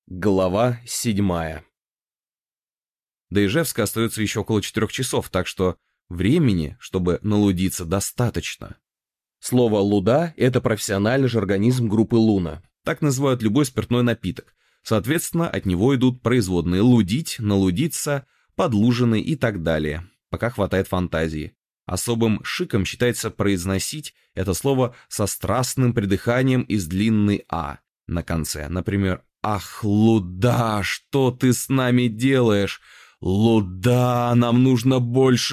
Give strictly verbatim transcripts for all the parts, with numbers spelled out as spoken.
Глава седьмая. До Ижевска остается еще около четырех часов, так что времени, чтобы налудиться, достаточно. Слово «луда» — это профессиональный жаргонизм группы «Луна». Так называют любой спиртной напиток. Соответственно, от него идут производные «лудить», «налудиться», «подлуженный» и так далее, пока хватает фантазии. Особым шиком считается произносить это слово со страстным придыханием из длинной «а» на конце, например, «Ах, луда, что ты с нами делаешь? Луда, нам нужно больше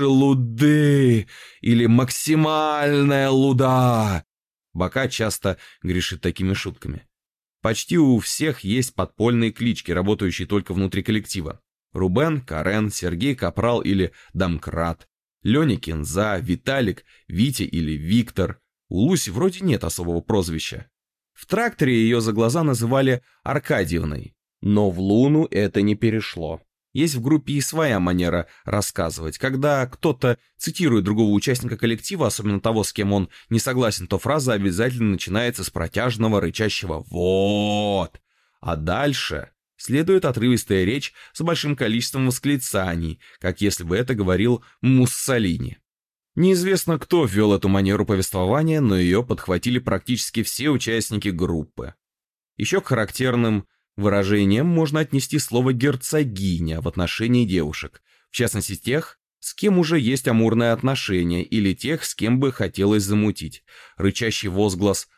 луды!» Или «максимальная луда!» Бока часто грешит такими шутками. Почти у всех есть подпольные клички, работающие только внутри коллектива. Рубен, Карен, Сергей Капрал или Домкрат, Леня Кинза, Виталик, Витя или Виктор. У Луси вроде нет особого прозвища. В тракторе ее за глаза называли Аркадьевной, но в Луну это не перешло. Есть в группе и своя манера рассказывать. Когда кто-то цитирует другого участника коллектива, особенно того, с кем он не согласен, то фраза обязательно начинается с протяжного рычащего «вот». А дальше следует отрывистая речь с большим количеством восклицаний, как если бы это говорил Муссолини. Неизвестно, кто ввел эту манеру повествования, но ее подхватили практически все участники группы. Еще к характерным выражениям можно отнести слово «герцогиня» в отношении девушек, в частности тех, с кем уже есть амурное отношение, или тех, с кем бы хотелось замутить. Рычащий возглас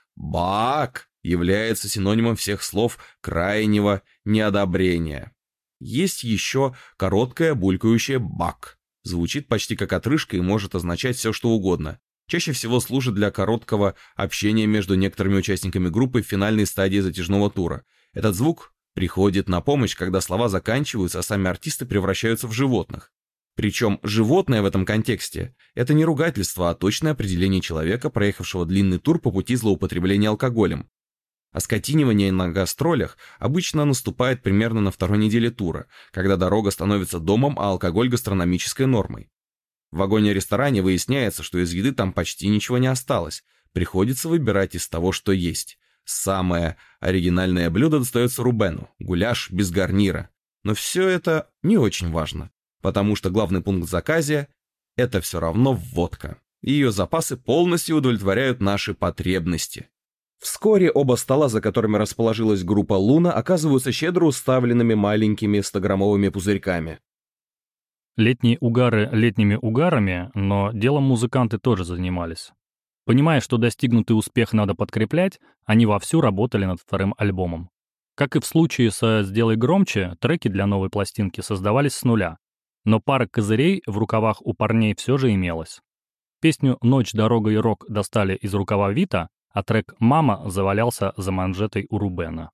«бак» является синонимом всех слов крайнего неодобрения. Есть еще короткое булькающее «бак». Звучит почти как отрыжка и может означать все, что угодно. Чаще всего служит для короткого общения между некоторыми участниками группы в финальной стадии затяжного тура. Этот звук приходит на помощь, когда слова заканчиваются, а сами артисты превращаются в животных. Причем животное в этом контексте – это не ругательство, а точное определение человека, проехавшего длинный тур по пути злоупотребления алкоголем. Оскотинивание на гастролях обычно наступает примерно на второй неделе тура, когда дорога становится домом, а алкоголь гастрономической нормой. В вагоне-ресторане выясняется, что из еды там почти ничего не осталось, приходится выбирать из того, что есть. Самое оригинальное блюдо достается Рубену – гуляш без гарнира. Но все это не очень важно, потому что главный пункт в заказе – это все равно водка. Ее запасы полностью удовлетворяют наши потребности. Вскоре оба стола, за которыми расположилась группа «Луна», оказываются щедро уставленными маленькими стограммовыми пузырьками. Летние угары летними угарами, но делом музыканты тоже занимались. Понимая, что достигнутый успех надо подкреплять, они вовсю работали над вторым альбомом. Как и в случае со «Сделай громче», треки для новой пластинки создавались с нуля, но пара козырей в рукавах у парней все же имелась. Песню «Ночь, дорога и рок» достали из рукава Вита, а трек «Мама» завалялся за манжетой у Рубена.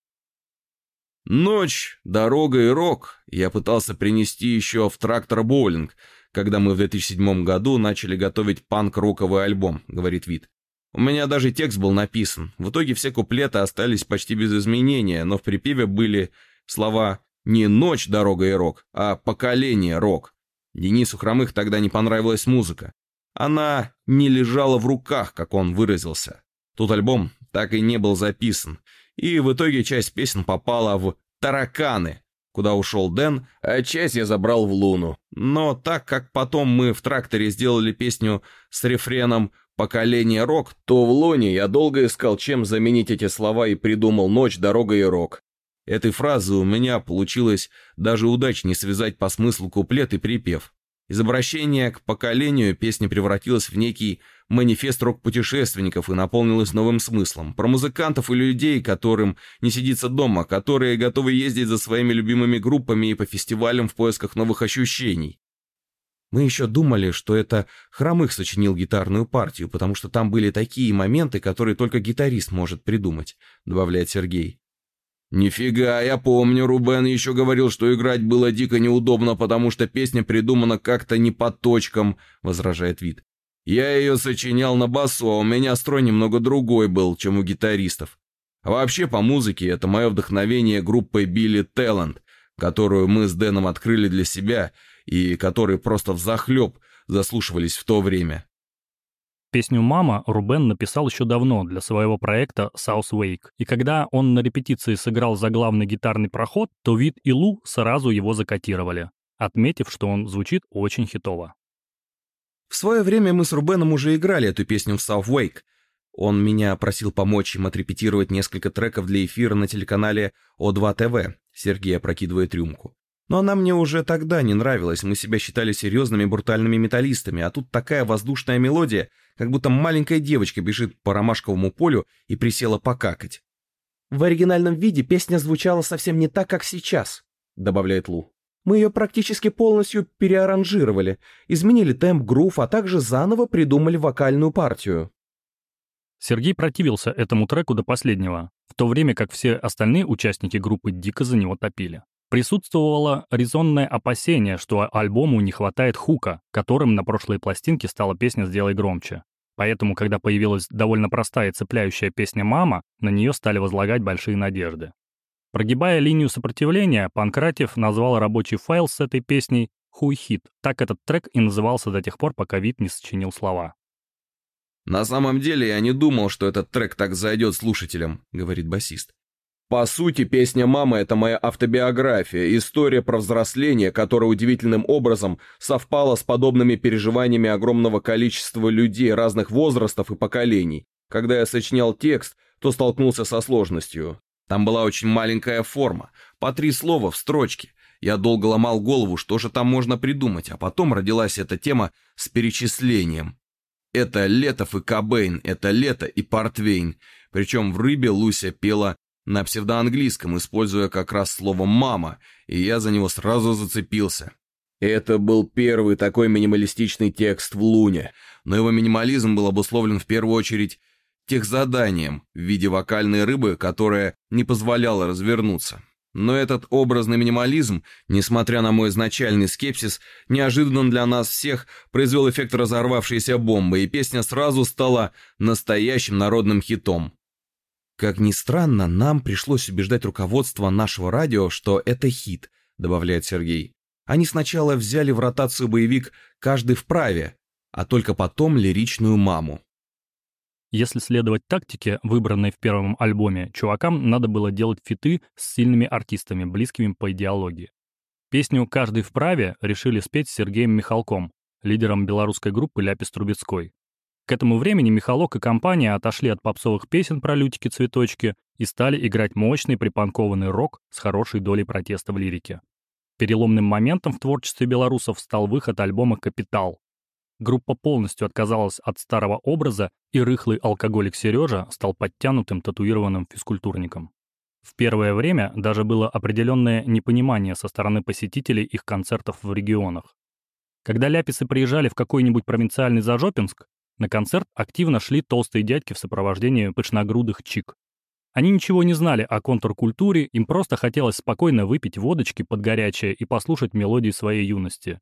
«Ночь, дорога и рок» я пытался принести еще в «Трактор Боулинг», когда мы в две тысячи седьмом году начали готовить панк-роковый альбом, говорит Вит. У меня даже текст был написан. В итоге все куплеты остались почти без изменения, но в припеве были слова не «Ночь, дорога и рок», а «Поколение рок». Денису Хромых тогда не понравилась музыка. Она не лежала в руках, как он выразился. Тут альбом так и не был записан, и в итоге часть песен попала в «Тараканы», куда ушел Дэн, а часть я забрал в «Луну». Но так как потом мы в «Тракторе» сделали песню с рефреном «Поколение рок», то в «Луне» я долго искал, чем заменить эти слова, и придумал «Ночь, дорога и рок». Этой фразы у меня получилось даже удачнее связать по смыслу куплет и припев. Из обращения к поколению песня превратилась в некий манифест рок-путешественников и наполнилась новым смыслом. Про музыкантов и людей, которым не сидится дома, которые готовы ездить за своими любимыми группами и по фестивалям в поисках новых ощущений. Мы еще думали, что это Хромых сочинил гитарную партию, потому что там были такие моменты, которые только гитарист может придумать, добавляет Сергей. «Нифига, я помню, Рубен еще говорил, что играть было дико неудобно, потому что песня придумана как-то не по точкам», — возражает Вит. «Я ее сочинял на басу, а у меня строй немного другой был, чем у гитаристов. А вообще по музыке это мое вдохновение группой Билли Талант, которую мы с Дэном открыли для себя и которые просто взахлеб заслушивались в то время». Песню «Мама» Рубен написал еще давно для своего проекта South Wake, и когда он на репетиции сыграл заглавный гитарный проход, то Вит и Лу сразу его закодировали, отметив, что он звучит очень хитово. В свое время мы с Рубеном уже играли эту песню в South Wake. Он меня просил помочь им отрепетировать несколько треков для эфира на телеканале О два Тэ Вэ. Сергей опрокидывает рюмку. Но она мне уже тогда не нравилась, мы себя считали серьезными брутальными металлистами, а тут такая воздушная мелодия, как будто маленькая девочка бежит по ромашковому полю и присела покакать. «В оригинальном виде песня звучала совсем не так, как сейчас», — добавляет Лу. «Мы ее практически полностью переаранжировали, изменили темп, грув, а также заново придумали вокальную партию». Сергей противился этому треку до последнего, в то время как все остальные участники группы дико за него топили. Присутствовало резонное опасение, что альбому не хватает хука, которым на прошлой пластинке стала песня «Сделай громче». Поэтому, когда появилась довольно простая цепляющая песня «Мама», на нее стали возлагать большие надежды. Прогибая линию сопротивления, Панкратиев назвал рабочий файл с этой песней «Хуй хит». Так этот трек и назывался до тех пор, пока Вит не сочинил слова. «На самом деле я не думал, что этот трек так зайдет слушателям», — говорит басист. «По сути, песня «Мама» — это моя автобиография, история про взросление, которая удивительным образом совпала с подобными переживаниями огромного количества людей разных возрастов и поколений. Когда я сочинял текст, то столкнулся со сложностью. Там была очень маленькая форма, по три слова в строчке. Я долго ломал голову, что же там можно придумать, а потом родилась эта тема с перечислением. Это Летов и Кобейн, это Лето и Портвейн. Причем в «Рыбе» Луся пела на псевдоанглийском, используя как раз слово «мама», и я за него сразу зацепился. Это был первый такой минималистичный текст в «Луне», но его минимализм был обусловлен в первую очередь техзаданием в виде вокальной рыбы, которая не позволяла развернуться. Но этот образный минимализм, несмотря на мой изначальный скепсис, неожиданно для нас всех произвел эффект разорвавшейся бомбы, и песня сразу стала настоящим народным хитом. «Как ни странно, нам пришлось убеждать руководство нашего радио, что это хит», — добавляет Сергей. «Они сначала взяли в ротацию боевик «Каждый вправе», а только потом лиричную «Маму». Если следовать тактике, выбранной в первом альбоме, чувакам надо было делать фиты с сильными артистами, близкими по идеологии. Песню «Каждый вправе» решили спеть с Сергеем Михалком, лидером белорусской группы «Ляпис Трубецкой». К этому времени Михалок и компания отошли от попсовых песен про лютики-цветочки и стали играть мощный припанкованный рок с хорошей долей протеста в лирике. Переломным моментом в творчестве белорусов стал выход альбома «Капитал». Группа полностью отказалась от старого образа, и рыхлый алкоголик Сережа стал подтянутым татуированным физкультурником. В первое время даже было определенное непонимание со стороны посетителей их концертов в регионах. Когда ляписы приезжали в какой-нибудь провинциальный Зажопинск, на концерт активно шли толстые дядьки в сопровождении пышногрудых чик. Они ничего не знали о контркультуре, им просто хотелось спокойно выпить водочки под горячее и послушать мелодии своей юности.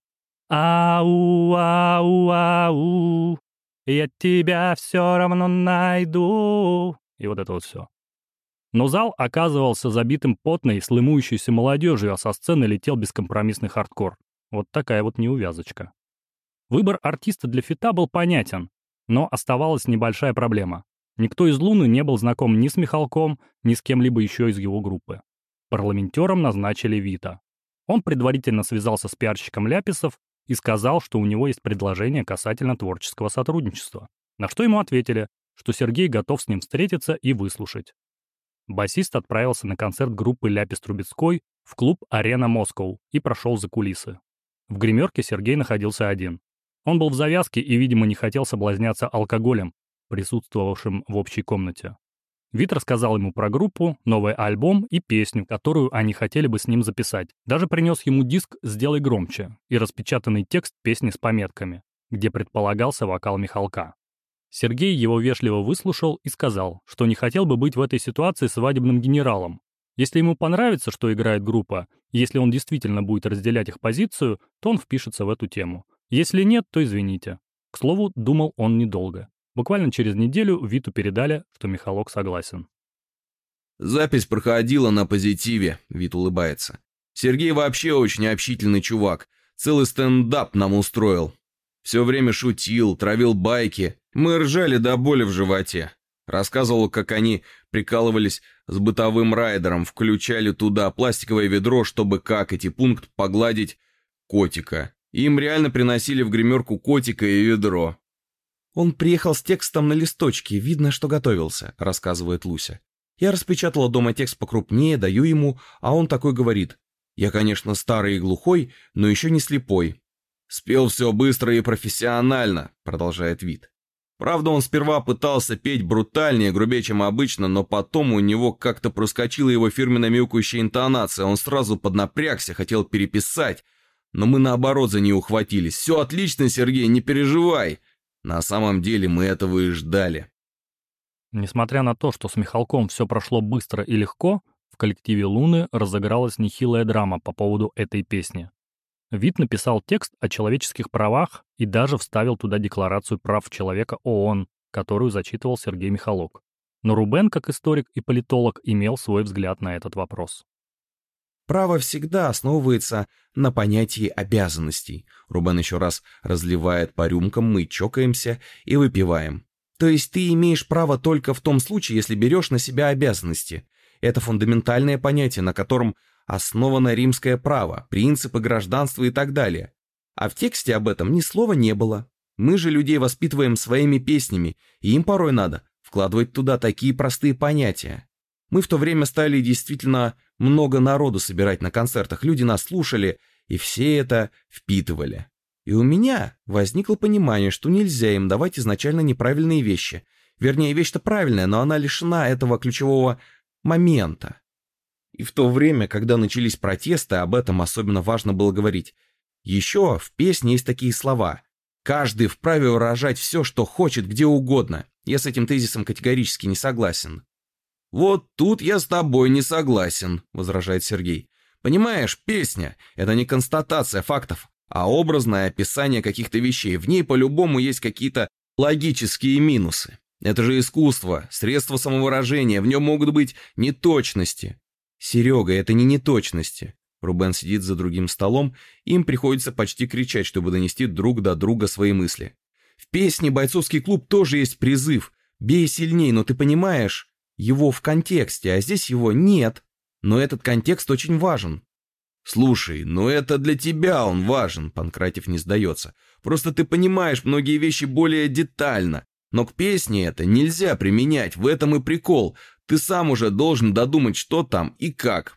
«Ау, ау, ау, я тебя все равно найду». И вот это вот все. Но зал оказывался забитым потной, слымующейся молодежью, а со сцены летел бескомпромиссный хардкор. Вот такая вот неувязочка. Выбор артиста для фита был понятен, но оставалась небольшая проблема. Никто из «Луны» не был знаком ни с Михалком, ни с кем-либо еще из его группы. Парламентером назначили Вита. Он предварительно связался с пиарщиком Ляписов и сказал, что у него есть предложение касательно творческого сотрудничества. На что ему ответили, что Сергей готов с ним встретиться и выслушать. Басист отправился на концерт группы «Ляпис Трубецкой» в клуб «Арена Москоу» и прошел за кулисы. В гримерке Сергей находился один. Он был в завязке и, видимо, не хотел соблазняться алкоголем, присутствовавшим в общей комнате. Вит рассказал ему про группу, новый альбом и песню, которую они хотели бы с ним записать. Даже принес ему диск «Сделай громче» и распечатанный текст песни с пометками, где предполагался вокал Михалка. Сергей его вежливо выслушал и сказал, что не хотел бы быть в этой ситуации свадебным генералом. Если ему понравится, что играет группа, если он действительно будет разделять их позицию, то он впишется в эту тему. Если нет, то извините. К слову, думал он недолго. Буквально через неделю Виту передали, что Михалок согласен. «Запись проходила на позитиве», — Вит улыбается. «Сергей вообще очень общительный чувак. Целый стендап нам устроил». Все время шутил, травил байки. Мы ржали до боли в животе. Рассказывал, как они прикалывались с бытовым райдером, включали туда пластиковое ведро, чтобы какать и пункт погладить котика. Им реально приносили в гримерку котика и ведро. «Он приехал с текстом на листочке, видно, что готовился», — рассказывает Луся. «Я распечатала дома текст покрупнее, даю ему, а он такой говорит: я, конечно, старый и глухой, но еще не слепой». «Спел все быстро и профессионально», — продолжает Вит. Правда, он сперва пытался петь брутальнее, грубее, чем обычно, но потом у него как-то проскочила его фирменная мяукающая интонация, он сразу поднапрягся, хотел переписать, но мы наоборот за нее ухватились. «Все отлично, Сергей, не переживай». На самом деле мы этого и ждали. Несмотря на то, что с Михалком все прошло быстро и легко, в коллективе Луны разыгралась нехилая драма по поводу этой песни. Вит написал текст о человеческих правах и даже вставил туда Декларацию прав человека ООН, которую зачитывал Сергей Михалок. Но Рубен, как историк и политолог, имел свой взгляд на этот вопрос. Право всегда основывается на понятии обязанностей. Рубен еще раз разливает по рюмкам, мы чокаемся и выпиваем. То есть ты имеешь право только в том случае, если берешь на себя обязанности. Это фундаментальное понятие, на котором основано римское право, принципы гражданства и так далее. А в тексте об этом ни слова не было. Мы же людей воспитываем своими песнями, и им порой надо вкладывать туда такие простые понятия. Мы в то время стали действительно много народу собирать на концертах, люди нас слушали, и все это впитывали. И у меня возникло понимание, что нельзя им давать изначально неправильные вещи. Вернее, вещь-то правильная, но она лишена этого ключевого момента. И в то время, когда начались протесты, об этом особенно важно было говорить. Еще в песне есть такие слова: «Каждый вправе выражать все, что хочет, где угодно». Я с этим тезисом категорически не согласен. «Вот тут я с тобой не согласен», — возражает Сергей. «Понимаешь, песня — это не констатация фактов, а образное описание каких-то вещей. В ней по-любому есть какие-то логические минусы. Это же искусство, средство самовыражения, в нем могут быть неточности». «Серега, это не неточности». Рубен сидит за другим столом, им приходится почти кричать, чтобы донести друг до друга свои мысли. «В песне «Бойцовский клуб» тоже есть призыв: «Бей сильней», но ты понимаешь, его в контексте, а здесь его нет. Но этот контекст очень важен». «Слушай, ну это для тебя он важен», — Панкратев не сдается. «Просто ты понимаешь многие вещи более детально. Но к песне это нельзя применять, в этом и прикол. Ты сам уже должен додумать, что там и как».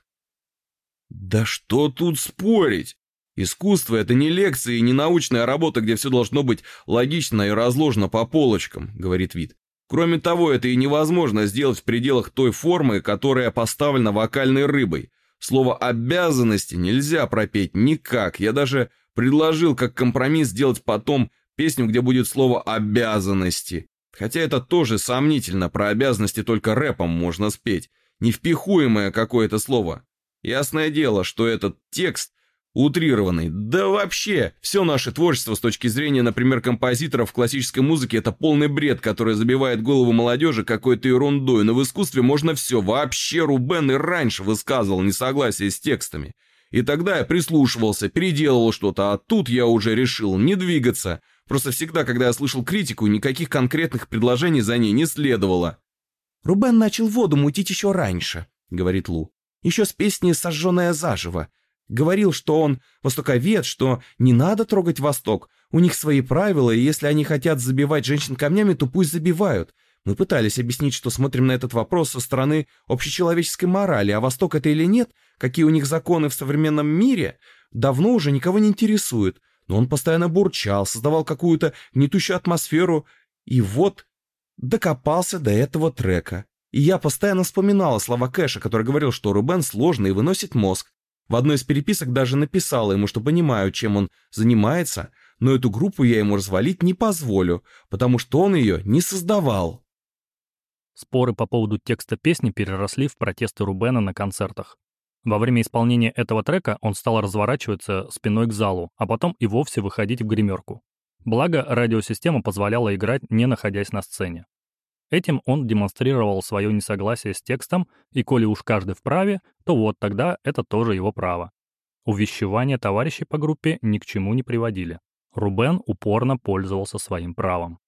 «Да что тут спорить? Искусство — это не лекции и не научная работа, где все должно быть логично и разложено по полочкам», — говорит Вит. «Кроме того, это и невозможно сделать в пределах той формы, которая поставлена вокальной рыбой. Слово «обязанности» нельзя пропеть никак. Я даже предложил как компромисс сделать потом песню, где будет слово «обязанности». Хотя это тоже сомнительно, про обязанности только рэпом можно спеть. Невпихуемое какое-то слово. Ясное дело, что этот текст утрированный. Да вообще, все наше творчество с точки зрения, например, композиторов в классической музыке — это полный бред, который забивает голову молодежи какой-то ерундой. Но в искусстве можно все. Вообще Рубен и раньше высказывал несогласие с текстами. И тогда я прислушивался, переделывал что-то, а тут я уже решил не двигаться. Просто всегда, когда я слышал критику, никаких конкретных предложений за ней не следовало. «Рубен начал воду мутить еще раньше», — говорит Лу. «Еще с песни «Сожженная заживо». Говорил, что он востоковед, что не надо трогать Восток. У них свои правила, и если они хотят забивать женщин камнями, то пусть забивают. Мы пытались объяснить, что смотрим на этот вопрос со стороны общечеловеческой морали, а Восток это или нет, какие у них законы в современном мире, давно уже никого не интересует. Но он постоянно бурчал, создавал какую-то гнетущую атмосферу, и вот докопался до этого трека. И я постоянно вспоминала слова Кэша, который говорил, что Рубен сложный и выносит мозг. В одной из переписок даже написала ему, что понимаю, чем он занимается, но эту группу я ему развалить не позволю, потому что он ее не создавал». Споры по поводу текста песни переросли в протесты Рубена на концертах. Во время исполнения этого трека он стал разворачиваться спиной к залу, а потом и вовсе выходить в гримерку. Благо, радиосистема позволяла играть, не находясь на сцене. Этим он демонстрировал свое несогласие с текстом, и коли уж каждый вправе, то вот тогда это тоже его право. Увещевания товарищей по группе ни к чему не приводили. Рубен упорно пользовался своим правом.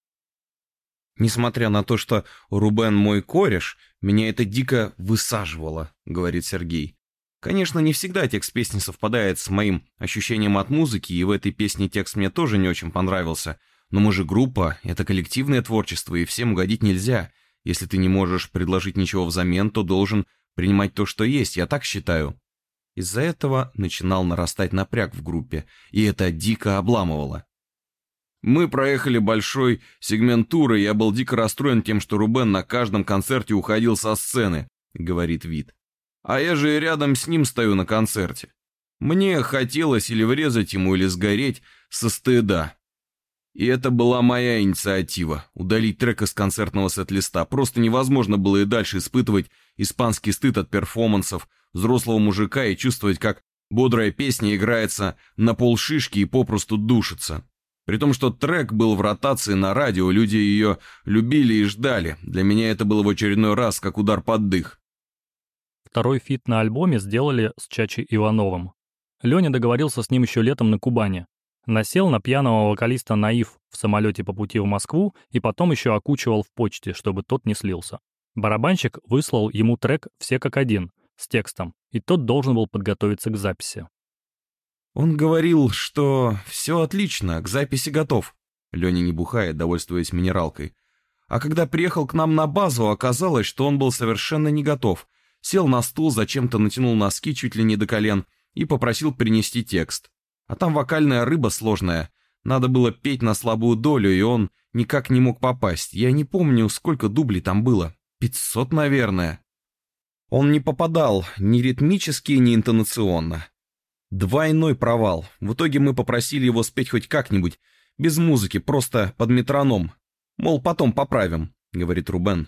«Несмотря на то, что Рубен мой кореш, меня это дико высаживало», — говорит Сергей. «Конечно, не всегда текст песни совпадает с моим ощущением от музыки, и в этой песне текст мне тоже не очень понравился. Но мы же группа, это коллективное творчество, и всем угодить нельзя. Если ты не можешь предложить ничего взамен, то должен принимать то, что есть, я так считаю». Из-за этого начинал нарастать напряг в группе, и это дико обламывало. Мы проехали большой сегмент тура, и я был дико расстроен тем, что Рубен на каждом концерте уходил со сцены, говорит Вит. А я же рядом с ним стою на концерте. Мне хотелось или врезать ему, или сгореть со стыда. И это была моя инициатива – удалить трек из концертного сет-листа. Просто невозможно было и дальше испытывать испанский стыд от перформансов взрослого мужика и чувствовать, как бодрая песня играется на полшишки и попросту душится. При том, что трек был в ротации на радио, люди ее любили и ждали. Для меня это было в очередной раз как удар под дых. Второй фит на альбоме сделали с Чачей Ивановым. Леня договорился с ним еще летом на Кубани. Насел на пьяного вокалиста Наив в самолете по пути в Москву и потом еще окучивал в почте, чтобы тот не слился. Барабанщик выслал ему трек «Все как один» с текстом, и тот должен был подготовиться к записи. Он говорил, что все отлично, к записи готов. Леня не бухает, довольствуясь минералкой. А когда приехал к нам на базу, оказалось, что он был совершенно не готов. Сел на стул, зачем-то натянул носки чуть ли не до колен и попросил принести текст. А там вокальная рыба сложная. Надо было петь на слабую долю, и он никак не мог попасть. Я не помню, сколько дублей там было. Пятьсот, наверное. Он не попадал ни ритмически, ни интонационно. Двойной провал. В итоге мы попросили его спеть хоть как-нибудь, без музыки, просто под метроном. Мол, потом поправим, говорит Рубен.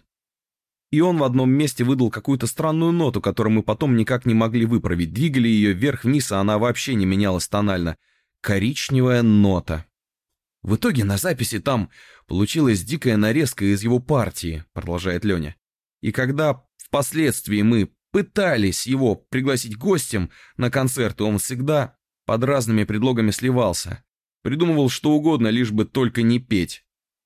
И он в одном месте выдал какую-то странную ноту, которую мы потом никак не могли выправить. Двигали ее вверх-вниз, а она вообще не менялась тонально. Коричневая нота. В итоге на записи там получилась дикая нарезка из его партии, продолжает Леня. И когда впоследствии мы пытались его пригласить гостем на концерты, он всегда под разными предлогами сливался. Придумывал что угодно, лишь бы только не петь.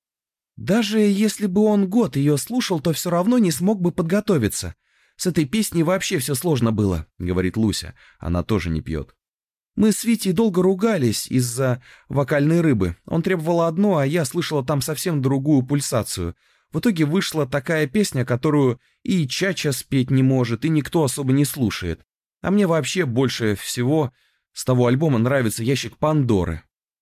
Даже если бы он год ее слушал, то все равно не смог бы подготовиться. С этой песней вообще все сложно было, говорит Луся. Она тоже не пьет. Мы с Витей долго ругались из-за вокальной рыбы. Он требовал одно, а я слышала там совсем другую пульсацию. В итоге вышла такая песня, которую и Чача спеть не может, и никто особо не слушает. А мне вообще больше всего с того альбома нравится «Ящик Пандоры».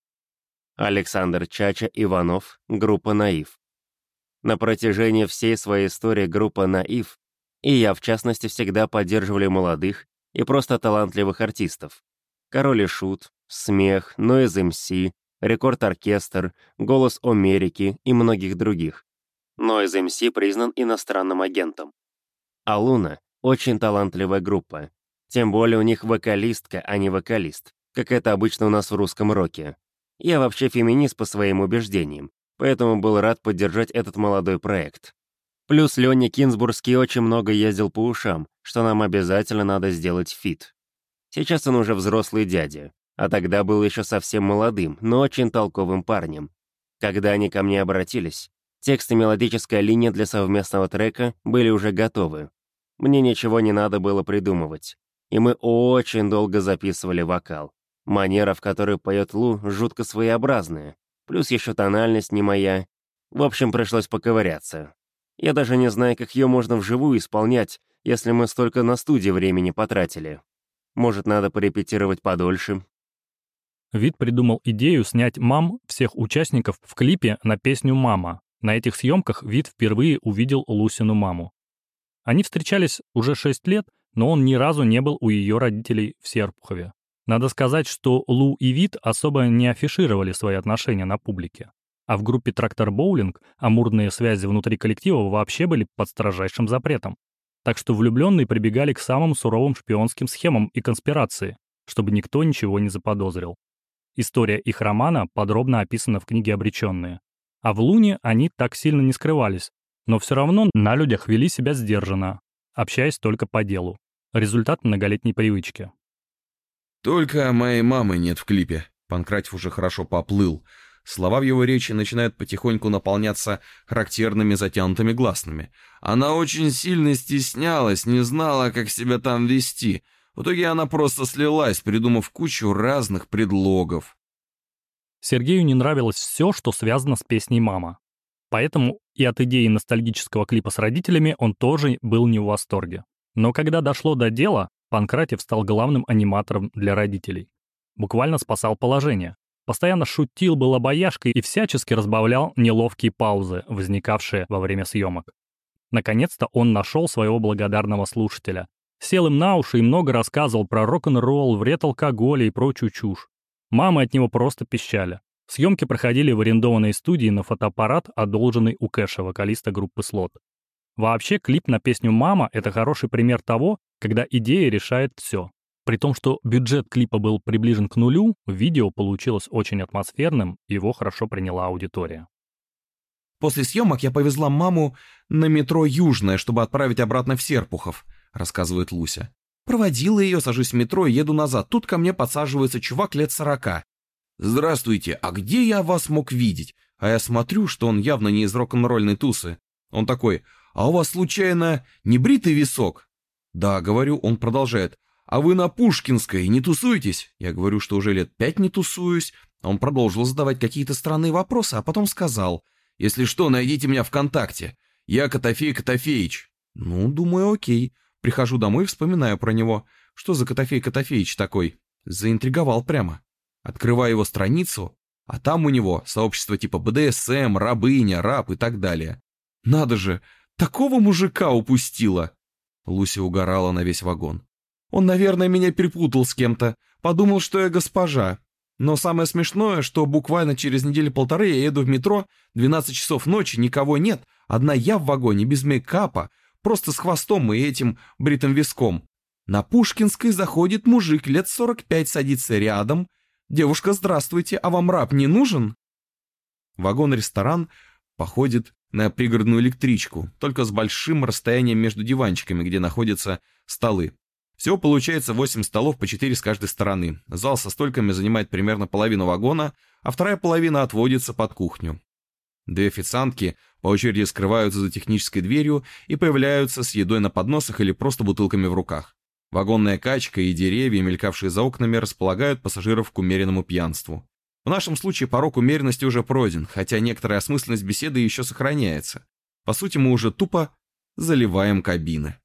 Александр Чача Иванов, группа «Наив». На протяжении всей своей истории группа «Наив» и я, в частности, всегда поддерживали молодых и просто талантливых артистов. Король и Шут, Смех, Noise эм си, Рекорд-оркестр, Голос Америки и многих других. Noise эм си признан иностранным агентом. А Луна — очень талантливая группа. Тем более у них вокалистка, а не вокалист, как это обычно у нас в русском роке. Я вообще феминист по своим убеждениям, поэтому был рад поддержать этот молодой проект. Плюс Леня Кинзбургский очень много ездил по ушам, что нам обязательно надо сделать фит. Сейчас он уже взрослый дядя, а тогда был еще совсем молодым, но очень толковым парнем. Когда они ко мне обратились, текст и мелодическая линия для совместного трека были уже готовы. Мне ничего не надо было придумывать, и мы очень долго записывали вокал. Манера, в которой поет Лу, жутко своеобразная, плюс еще тональность не моя. В общем, пришлось поковыряться. Я даже не знаю, как ее можно вживую исполнять, если мы столько на студии времени потратили. Может, надо порепетировать подольше. Вит придумал идею снять мам всех участников в клипе на песню «Мама». На этих съемках Вит впервые увидел Лусину маму. Они встречались уже шесть лет, но он ни разу не был у ее родителей в Серпухове. Надо сказать, что Лу и Вит особо не афишировали свои отношения на публике. А в группе «Трактор Боулинг» амурные связи внутри коллектива вообще были под строжайшим запретом. Так что влюбленные прибегали к самым суровым шпионским схемам и конспирации, чтобы никто ничего не заподозрил. История их романа подробно описана в книге «Обреченные». А в «Луне» они так сильно не скрывались, но все равно на людях вели себя сдержанно, общаясь только по делу. Результат многолетней привычки. «Только моей мамы нет в клипе», — Панкратив уже хорошо поплыл. Слова в его речи начинают потихоньку наполняться характерными затянутыми гласными. Она очень сильно стеснялась, не знала, как себя там вести. В итоге она просто слилась, придумав кучу разных предлогов. Сергею не нравилось все, что связано с песней «Мама». Поэтому и от идеи ностальгического клипа с родителями он тоже был не в восторге. Но когда дошло до дела, Панкратив стал главным аниматором для родителей. Буквально спасал положение. Постоянно шутил, был обаяшкой и всячески разбавлял неловкие паузы, возникавшие во время съемок. Наконец-то он нашел своего благодарного слушателя. Сел им на уши и много рассказывал про рок-н-ролл, вред алкоголя и прочую чушь. Мамы от него просто пищали. Съемки проходили в арендованной студии на фотоаппарат, одолженный у Кэша, вокалиста группы Слот. Вообще, клип на песню «Мама» — это хороший пример того, когда идея решает все. При том, что бюджет клипа был приближен к нулю, видео получилось очень атмосферным, и его хорошо приняла аудитория. «После съемок я повезла маму на метро «Южное», чтобы отправить обратно в Серпухов», — рассказывает Луся. «Проводила ее, сажусь в метро и еду назад. Тут ко мне подсаживается чувак лет сорока. «Здравствуйте, а где я вас мог видеть?» А я смотрю, что он явно не из рок-н-ролльной тусы. Он такой: «А у вас, случайно, не бритый висок?» «Да», — говорю, он продолжает: «А вы на Пушкинской не тусуетесь?» Я говорю, что уже лет пять не тусуюсь. Он продолжил задавать какие-то странные вопросы, а потом сказал: «Если что, найдите меня ВКонтакте. Я Котофей Котофеич». Ну, думаю, окей. Прихожу домой и вспоминаю про него. Что за Котофей Котофеич такой? Заинтриговал прямо. Открываю его страницу, а там у него сообщество типа бэ дэ эс эм, рабыня, раб и так далее. Надо же, такого мужика упустила. Луся угорала на весь вагон. Он, наверное, меня перепутал с кем-то. Подумал, что я госпожа. Но самое смешное, что буквально через неделю-полторы я еду в метро, двенадцать часов ночи, никого нет, одна я в вагоне, без мейкапа, просто с хвостом и этим бритым виском. На Пушкинской заходит мужик, лет сорок пять, садится рядом. «Девушка, здравствуйте, а вам раб не нужен?» Вагон-ресторан походит на пригородную электричку, только с большим расстоянием между диванчиками, где находятся столы. Всего получается восемь столов по четыре с каждой стороны. Зал со столиками занимает примерно половину вагона, а вторая половина отводится под кухню. Две официантки по очереди скрываются за технической дверью и появляются с едой на подносах или просто бутылками в руках. Вагонная качка и деревья, мелькавшие за окнами, располагают пассажиров к умеренному пьянству. В нашем случае порог умеренности уже пройден, хотя некоторая осмысленность беседы еще сохраняется. По сути, мы уже тупо заливаем кабины.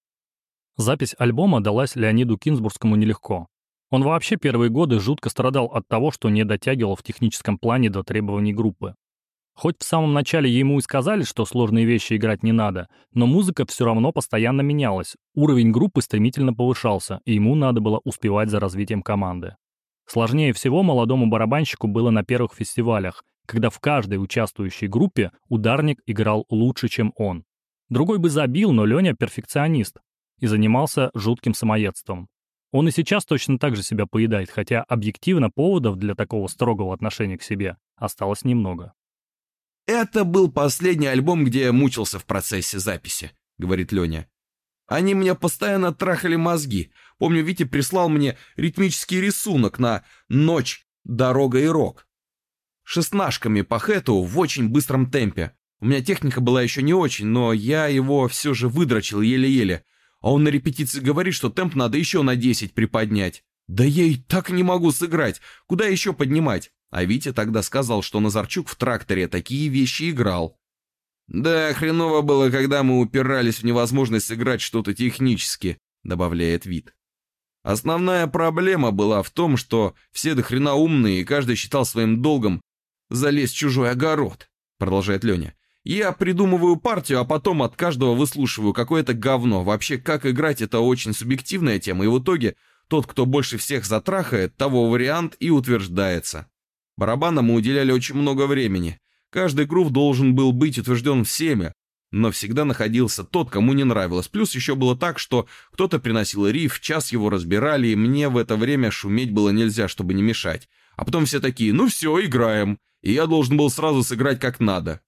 Запись альбома далась Леониду Кинзбургскому нелегко. Он вообще первые годы жутко страдал от того, что не дотягивал в техническом плане до требований группы. Хоть в самом начале ему и сказали, что сложные вещи играть не надо, но музыка все равно постоянно менялась, уровень группы стремительно повышался, и ему надо было успевать за развитием команды. Сложнее всего молодому барабанщику было на первых фестивалях, когда в каждой участвующей группе ударник играл лучше, чем он. Другой бы забил, но Леня перфекционист и занимался жутким самоедством. Он и сейчас точно так же себя поедает, хотя объективно поводов для такого строгого отношения к себе осталось немного. «Это был последний альбом, где я мучился в процессе записи», — говорит Леня. «Они мне постоянно трахали мозги. Помню, Витя прислал мне ритмический рисунок на «Ночь, дорога и рок». Шестнашками по хэту в очень быстром темпе. У меня техника была еще не очень, но я его все же выдрочил еле-еле. А он на репетиции говорит, что темп надо еще на десять приподнять. Да я и так не могу сыграть. Куда еще поднимать? А Витя тогда сказал, что Назарчук в «Тракторе» такие вещи играл. «Да, хреново было, когда мы упирались в невозможность сыграть что-то технически», — добавляет Вит. «Основная проблема была в том, что все до хрена умные, и каждый считал своим долгом залезть в чужой огород», — продолжает Леня. «Я придумываю партию, а потом от каждого выслушиваю какое-то говно. Вообще, как играть — это очень субъективная тема, и в итоге тот, кто больше всех затрахает, того вариант и утверждается. Барабанам мы уделяли очень много времени. Каждый грув должен был быть утвержден всеми, но всегда находился тот, кому не нравилось. Плюс еще было так, что кто-то приносил риф, час его разбирали, и мне в это время шуметь было нельзя, чтобы не мешать. А потом все такие: ну все, играем. И я должен был сразу сыграть как надо.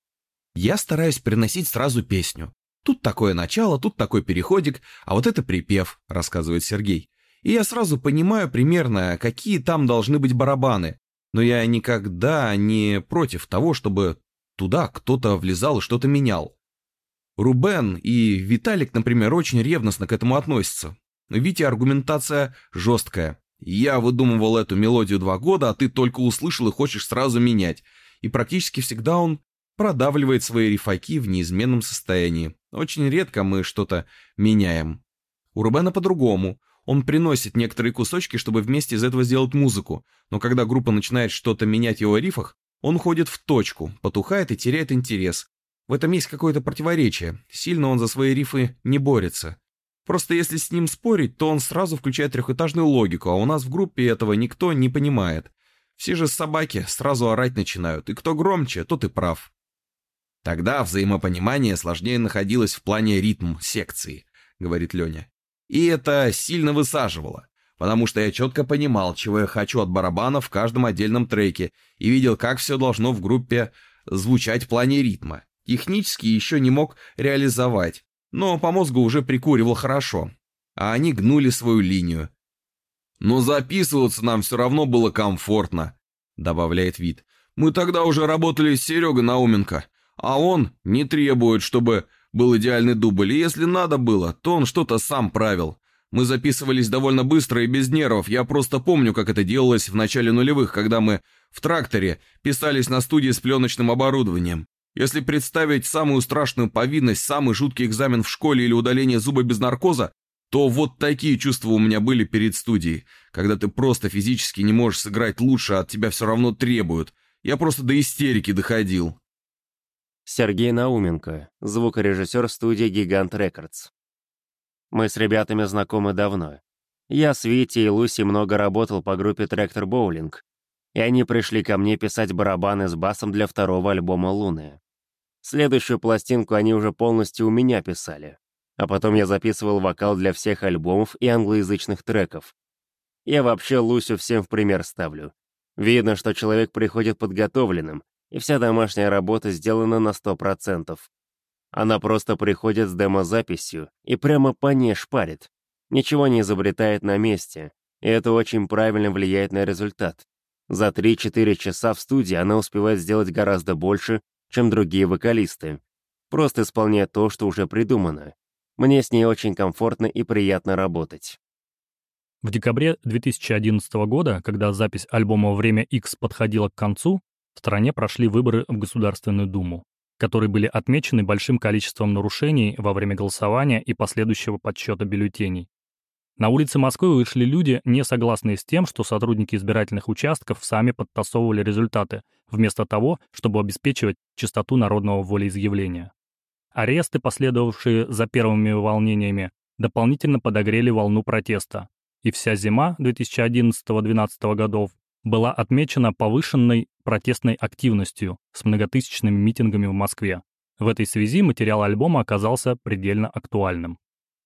Я стараюсь переносить сразу песню. Тут такое начало, тут такой переходик, а вот это припев, рассказывает Сергей. И я сразу понимаю примерно, какие там должны быть барабаны. Но я никогда не против того, чтобы туда кто-то влезал и что-то менял. Рубен и Виталик, например, очень ревностно к этому относятся. Но Вите аргументация жесткая. Я выдумывал эту мелодию два года, а ты только услышал и хочешь сразу менять. И практически всегда он продавливает свои рифаки в неизменном состоянии. Очень редко мы что-то меняем. У Рубена по-другому. Он приносит некоторые кусочки, чтобы вместе из этого сделать музыку. Но когда группа начинает что-то менять в его рифах, он уходит в точку, потухает и теряет интерес. В этом есть какое-то противоречие. Сильно он за свои рифы не борется. Просто если с ним спорить, то он сразу включает трехэтажную логику, а у нас в группе этого никто не понимает. Все же собаки сразу орать начинают, и кто громче, тот и прав. Тогда взаимопонимание сложнее находилось в плане ритм секции, говорит Леня. И это сильно высаживало, потому что я четко понимал, чего я хочу от барабана в каждом отдельном треке, и видел, как все должно в группе звучать в плане ритма. Технически еще не мог реализовать, но по мозгу уже прикуривал хорошо, а они гнули свою линию. «Но записываться нам все равно было комфортно», — добавляет Вит. «Мы тогда уже работали с Серегой Науменко, а он не требует, чтобы был идеальный дубль, и если надо было, то он что-то сам правил. Мы записывались довольно быстро и без нервов, я просто помню, как это делалось в начале нулевых, когда мы в тракторе писались на студии с пленочным оборудованием. Если представить самую страшную повинность, самый жуткий экзамен в школе или удаление зуба без наркоза, то вот такие чувства у меня были перед студией, когда ты просто физически не можешь сыграть лучше, а от тебя все равно требуют. Я просто до истерики доходил». Сергей Науменко, звукорежиссер студии «Гигант Рекордс». Мы с ребятами знакомы давно. Я с Витей и Луси много работал по группе «Трактор Боулинг», и они пришли ко мне писать барабаны с басом для второго альбома «Луны». Следующую пластинку они уже полностью у меня писали, а потом я записывал вокал для всех альбомов и англоязычных треков. Я вообще Лусю всем в пример ставлю. Видно, что человек приходит подготовленным, и вся домашняя работа сделана на сто процентов. Она просто приходит с демозаписью и прямо по ней шпарит. Ничего не изобретает на месте, и это очень правильно влияет на результат. За три-четыре часа в студии она успевает сделать гораздо больше, чем другие вокалисты. Просто исполняя то, что уже придумано. Мне с ней очень комфортно и приятно работать. В декабре две тысячи одиннадцатого года, когда запись альбома «Время Икс» подходила к концу, в стране прошли выборы в Государственную Думу, которые были отмечены большим количеством нарушений во время голосования и последующего подсчета бюллетеней. На улицы Москвы вышли люди, не согласные с тем, что сотрудники избирательных участков сами подтасовывали результаты, вместо того, чтобы обеспечивать чистоту народного волеизъявления. Аресты, последовавшие за первыми волнениями, дополнительно подогрели волну протеста, и вся зима две тысячи одиннадцатого-двенадцатого годов была отмечена повышенной протестной активностью с многотысячными митингами в Москве. В этой связи материал альбома оказался предельно актуальным.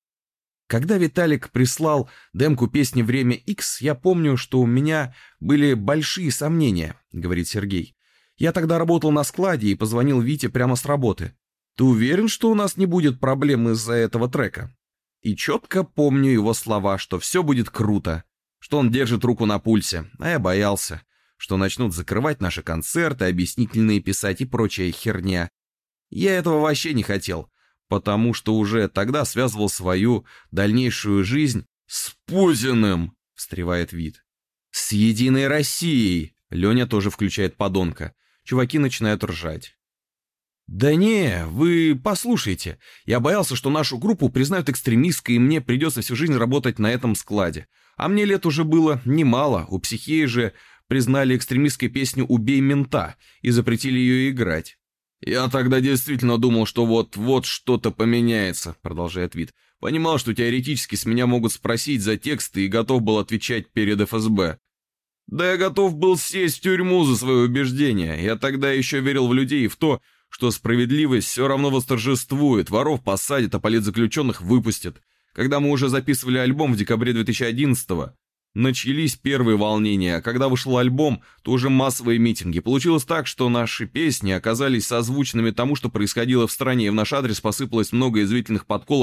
Когда Виталик прислал демку песни «Время Икс», я помню, что у меня были большие сомнения, говорит Сергей. Я тогда работал на складе и позвонил Вите прямо с работы. Ты уверен, что у нас не будет проблем из-за этого трека? И четко помню его слова, что все будет круто, что он держит руку на пульсе, а я боялся, что начнут закрывать наши концерты, объяснительные писать и прочая херня. Я этого вообще не хотел, потому что уже тогда связывал свою дальнейшую жизнь с Путиным, встревает Вит. С Единой Россией. Леня тоже включает подонка. Чуваки начинают ржать. «Да не, вы послушайте. Я боялся, что нашу группу признают экстремистской, и мне придется всю жизнь работать на этом складе. А мне лет уже было немало. У Психеи же признали экстремистской песню «Убей мента» и запретили ее играть. «Я тогда действительно думал, что вот-вот что-то поменяется», — продолжает Вит. «Понимал, что теоретически с меня могут спросить за тексты и готов был отвечать перед эф эс бэ. Да я готов был сесть в тюрьму за свои убеждения. Я тогда еще верил в людей и в то, что справедливость все равно восторжествует, воров посадят, а политзаключенных выпустят. Когда мы уже записывали альбом в декабре две тысячи одиннадцатого, начались первые волнения, а когда вышел альбом, то уже массовые митинги. Получилось так, что наши песни оказались созвучными тому, что происходило в стране, и в наш адрес посыпалось много язвительных подколов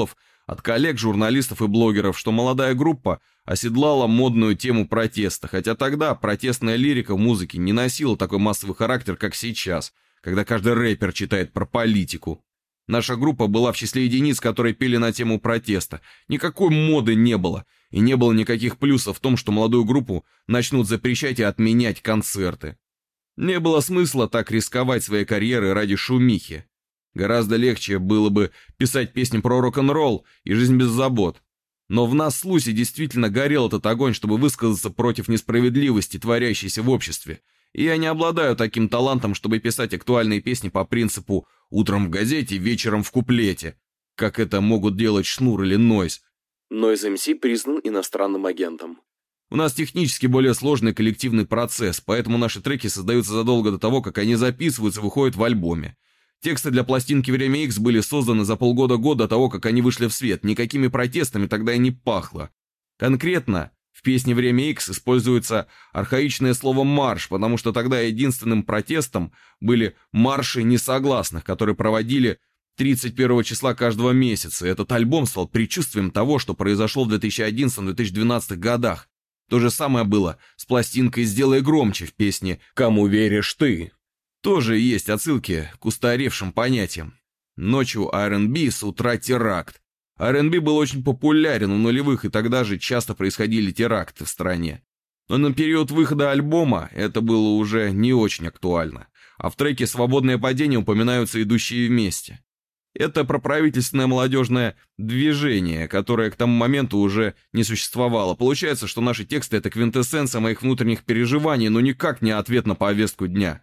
от коллег, журналистов и блогеров, что молодая группа оседлала модную тему протеста, хотя тогда протестная лирика в музыке не носила такой массовый характер, как сейчас, когда каждый рэпер читает про политику. Наша группа была в числе единиц, которые пели на тему протеста. Никакой моды не было, и не было никаких плюсов в том, что молодую группу начнут запрещать и отменять концерты. Не было смысла так рисковать своей карьерой ради шумихи. Гораздо легче было бы писать песни про рок-н-ролл и жизнь без забот. Но в нас с Луси действительно горел этот огонь, чтобы высказаться против несправедливости, творящейся в обществе. И я не обладаю таким талантом, чтобы писать актуальные песни по принципу «утром в газете, вечером в куплете», как это могут делать Шнур или Нойз. Нойз эм си признан иностранным агентом. У нас технически более сложный коллективный процесс, поэтому наши треки создаются задолго до того, как они записываются и выходят в альбоме. Тексты для пластинки «Время Икс» были созданы за полгода-год до того, как они вышли в свет. Никакими протестами тогда и не пахло. Конкретно в песне «Время Икс» используется архаичное слово «марш», потому что тогда единственным протестом были марши несогласных, которые проводили тридцать первого числа каждого месяца. Этот альбом стал предчувствием того, что произошло в две тысячи одиннадцатом — две тысячи двенадцатом годах. То же самое было с пластинкой «Сделай громче» в песне «Кому веришь ты?». Тоже есть отсылки к устаревшим понятиям. Ночью ар энд би, с утра теракт. ар энд би был очень популярен в нулевых, и тогда же часто происходили теракты в стране. Но на период выхода альбома это было уже не очень актуально. А в треке «Свободное падение» упоминаются идущие вместе. Это проправительственное молодежное движение, которое к тому моменту уже не существовало. Получается, что наши тексты — это квинтэссенция моих внутренних переживаний, но никак не ответ на повестку дня.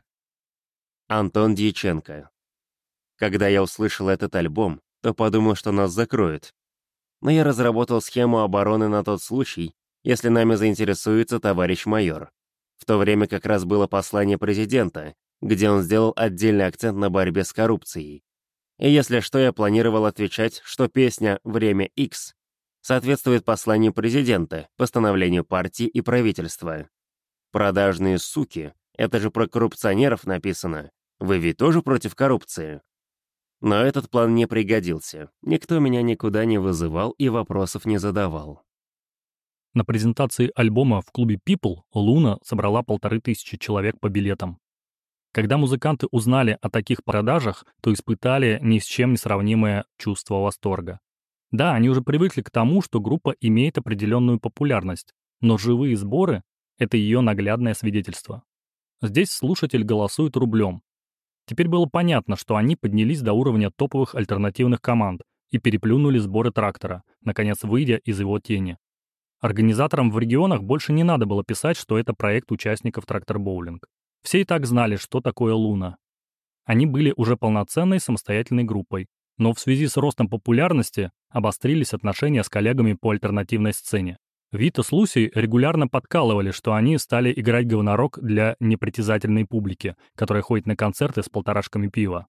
Антон Дьяченко. Когда я услышал этот альбом, то подумал, что нас закроют. Но я разработал схему обороны на тот случай, если нами заинтересуется товарищ майор. В то время как раз было послание президента, где он сделал отдельный акцент на борьбе с коррупцией. И если что, я планировал отвечать, что песня «Время Икс» соответствует посланию президента, постановлению партии и правительства. «Продажные суки» — это же про коррупционеров написано. Вы ведь тоже против коррупции? Но этот план не пригодился. Никто меня никуда не вызывал и вопросов не задавал. На презентации альбома в клубе People Луна собрала полторы тысячи человек по билетам. Когда музыканты узнали о таких продажах, то испытали ни с чем не сравнимое чувство восторга. Да, они уже привыкли к тому, что группа имеет определенную популярность, но живые сборы — это ее наглядное свидетельство. Здесь слушатель голосует рублем. Теперь было понятно, что они поднялись до уровня топовых альтернативных команд и переплюнули сборы «Трактора», наконец выйдя из его тени. Организаторам в регионах больше не надо было писать, что это проект участников «Трактор Боулинг». Все и так знали, что такое «Луна». Они были уже полноценной самостоятельной группой, но в связи с ростом популярности обострились отношения с коллегами по альтернативной сцене. Вита с Лусей регулярно подкалывали, что они стали играть говнорок для непритязательной публики, которая ходит на концерты с полторашками пива.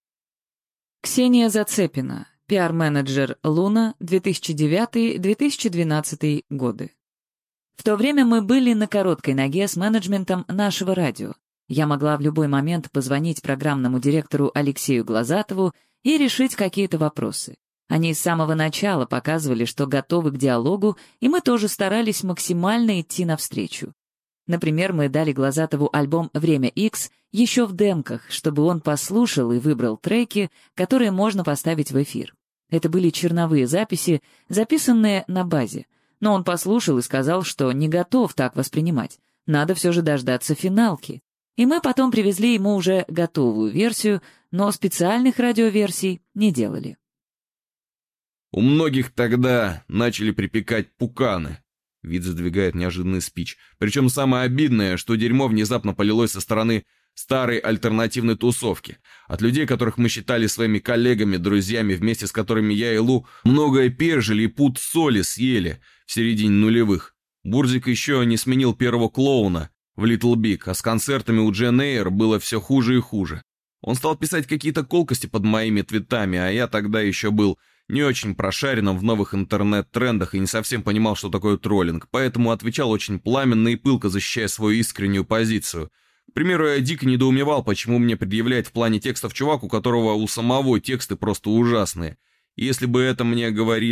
Ксения Зацепина, пиар-менеджер «Луна», две тысячи девятый — две тысячи двенадцатый годы. В то время мы были на короткой ноге с менеджментом нашего радио. Я могла в любой момент позвонить программному директору Алексею Глазатову и решить какие-то вопросы. Они с самого начала показывали, что готовы к диалогу, и мы тоже старались максимально идти навстречу. Например, мы дали Глазатову альбом «Время Икс» еще в демках, чтобы он послушал и выбрал треки, которые можно поставить в эфир. Это были черновые записи, записанные на базе. Но он послушал и сказал, что не готов так воспринимать. Надо все же дождаться финалки. И мы потом привезли ему уже готовую версию, но специальных радиоверсий не делали. У многих тогда начали припекать пуканы. Вид задвигает неожиданный спич. Причем самое обидное, что дерьмо внезапно полилось со стороны старой альтернативной тусовки. От людей, которых мы считали своими коллегами, друзьями, вместе с которыми я и Лу многое пережили и пуд соли съели в середине нулевых. Бурзик еще не сменил первого клоуна в Little Big, а с концертами у Джен Эйр было все хуже и хуже. Он стал писать какие-то колкости под моими твитами, а я тогда еще был не очень прошаренным в новых интернет-трендах и не совсем понимал, что такое троллинг, поэтому отвечал очень пламенно и пылко, защищая свою искреннюю позицию. К примеру, я дико недоумевал, почему мне предъявляет в плане текстов чувак, у которого у самого тексты просто ужасные. И если бы это мне говорили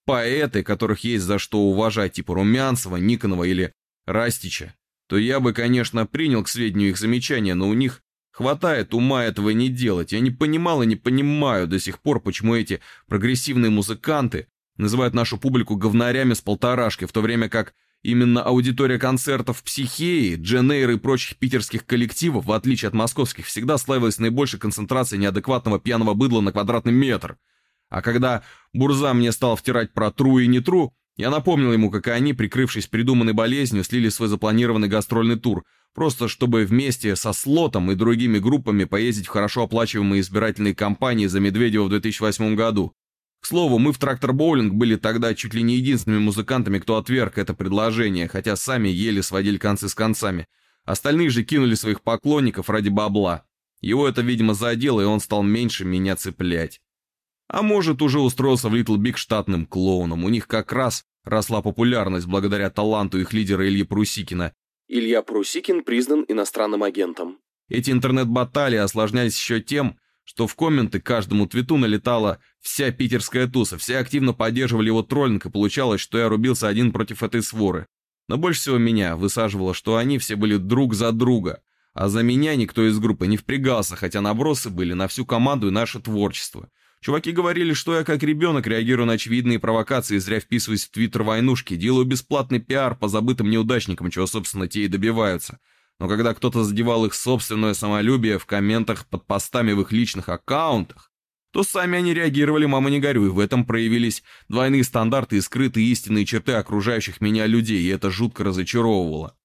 поэты, которых есть за что уважать, типа Румянцева, Никонова или Растича, то я бы, конечно, принял к сведению их замечания, но у них хватает ума этого не делать. Я не понимал и не понимаю до сих пор, почему эти прогрессивные музыканты называют нашу публику говнарями с полторашкой, в то время как именно аудитория концертов Психеи, Джен Эйр и прочих питерских коллективов, в отличие от московских, всегда славилась наибольшей концентрацией неадекватного пьяного быдла на квадратный метр. А когда Бурза мне стал втирать про тру и не тру, я напомнил ему, как они, прикрывшись придуманной болезнью, слили свой запланированный гастрольный тур, просто чтобы вместе со Слотом и другими группами поездить в хорошо оплачиваемые избирательные кампании за Медведева в две тысячи восьмом году. К слову, мы в Трактор Боулинг были тогда чуть ли не единственными музыкантами, кто отверг это предложение, хотя сами еле сводили концы с концами. Остальные же кинули своих поклонников ради бабла. Его это, видимо, задело, и он стал меньше меня цеплять. А может, уже устроился в Little Big штатным клоуном. У них как раз росла популярность благодаря таланту их лидера Ильи Прусикина. Илья Прусикин признан иностранным агентом. Эти интернет-баталии осложнялись еще тем, что в комменты к каждому твиту налетала вся питерская туса, все активно поддерживали его троллинг, и получалось, что я рубился один против этой своры. Но больше всего меня высаживало, что они все были друг за друга, а за меня никто из группы не впрягался, хотя набросы были на всю команду и наше творчество. Чуваки говорили, что я как ребенок реагирую на очевидные провокации, зря вписываюсь в твиттер войнушки, делаю бесплатный пиар по забытым неудачникам, чего, собственно, те и добиваются. Но когда кто-то задевал их собственное самолюбие в комментах под постами в их личных аккаунтах, то сами они реагировали «мама не горюй», в этом проявились двойные стандарты и скрытые истинные черты окружающих меня людей, и это жутко разочаровывало.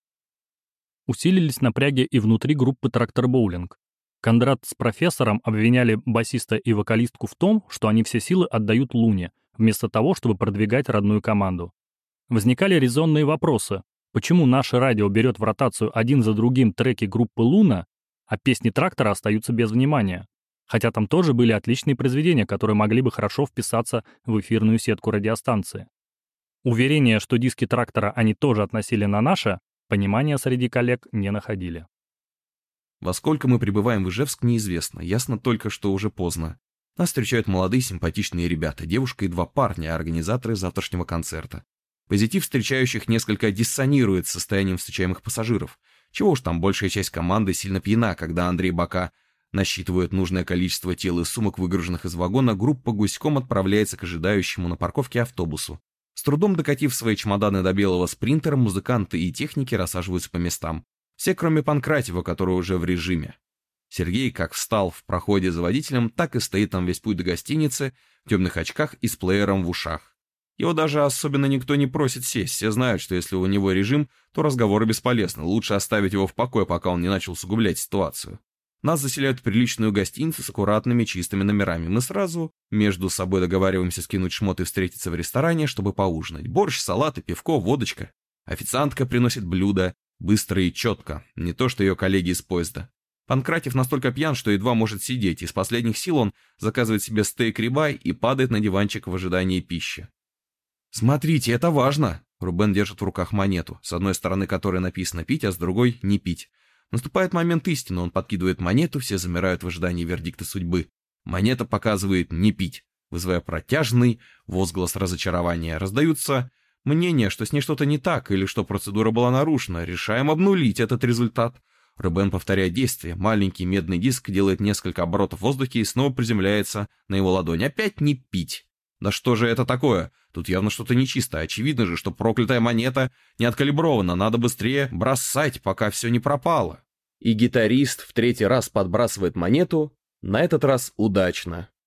Усилились напряги и внутри группы «Трактор Боулинг». Кондрат с профессором обвиняли басиста и вокалистку в том, что они все силы отдают Луне, вместо того, чтобы продвигать родную команду. Возникали резонные вопросы. Почему наше радио берет в ротацию один за другим треки группы «Луна», а песни «Трактора» остаются без внимания? Хотя там тоже были отличные произведения, которые могли бы хорошо вписаться в эфирную сетку радиостанции. Уверение, что диски «Трактора» они тоже относили на наше, понимания среди коллег не находили. Во сколько мы прибываем в Ижевск, неизвестно. Ясно только, что уже поздно. Нас встречают молодые симпатичные ребята, девушка и два парня, организаторы завтрашнего концерта. Позитив встречающих несколько диссонирует с состоянием встречаемых пассажиров. Чего уж там, большая часть команды сильно пьяна, когда Андрей Бока насчитывает нужное количество тел и сумок, выгруженных из вагона, группа гуськом отправляется к ожидающему на парковке автобусу. С трудом докатив свои чемоданы до белого спринтера, музыканты и техники рассаживаются по местам. Все, кроме Панкратьева, который уже в режиме. Сергей как встал в проходе за водителем, так и стоит там весь путь до гостиницы, в темных очках и с плеером в ушах. Его даже особенно никто не просит сесть, все знают, что если у него режим, то разговоры бесполезны, лучше оставить его в покое, пока он не начал усугублять ситуацию. Нас заселяют в приличную гостиницу с аккуратными чистыми номерами. Мы сразу между собой договариваемся скинуть шмот и встретиться в ресторане, чтобы поужинать. Борщ, салаты, пивко, водочка. Официантка приносит блюда, быстро и четко, не то что ее коллеги из поезда. Панкратьев настолько пьян, что едва может сидеть, из последних сил он заказывает себе стейк-рибай и падает на диванчик в ожидании пищи. «Смотрите, это важно!» Рубен держит в руках монету, с одной стороны которой написано «пить», а с другой «не пить». Наступает момент истины, он подкидывает монету, все замирают в ожидании вердикта судьбы. Монета показывает «не пить», вызывая протяжный возглас разочарования. Раздаются мнения, что с ней что-то не так или что процедура была нарушена. Решаем обнулить этот результат. Рубен повторяет действие. Маленький медный диск делает несколько оборотов в воздухе и снова приземляется на его ладонь. Опять не пить. Да что же это такое? Тут явно что-то нечисто. Очевидно же, что проклятая монета не откалибрована. Надо быстрее бросать, пока все не пропало. И гитарист в третий раз подбрасывает монету, на этот раз удачно.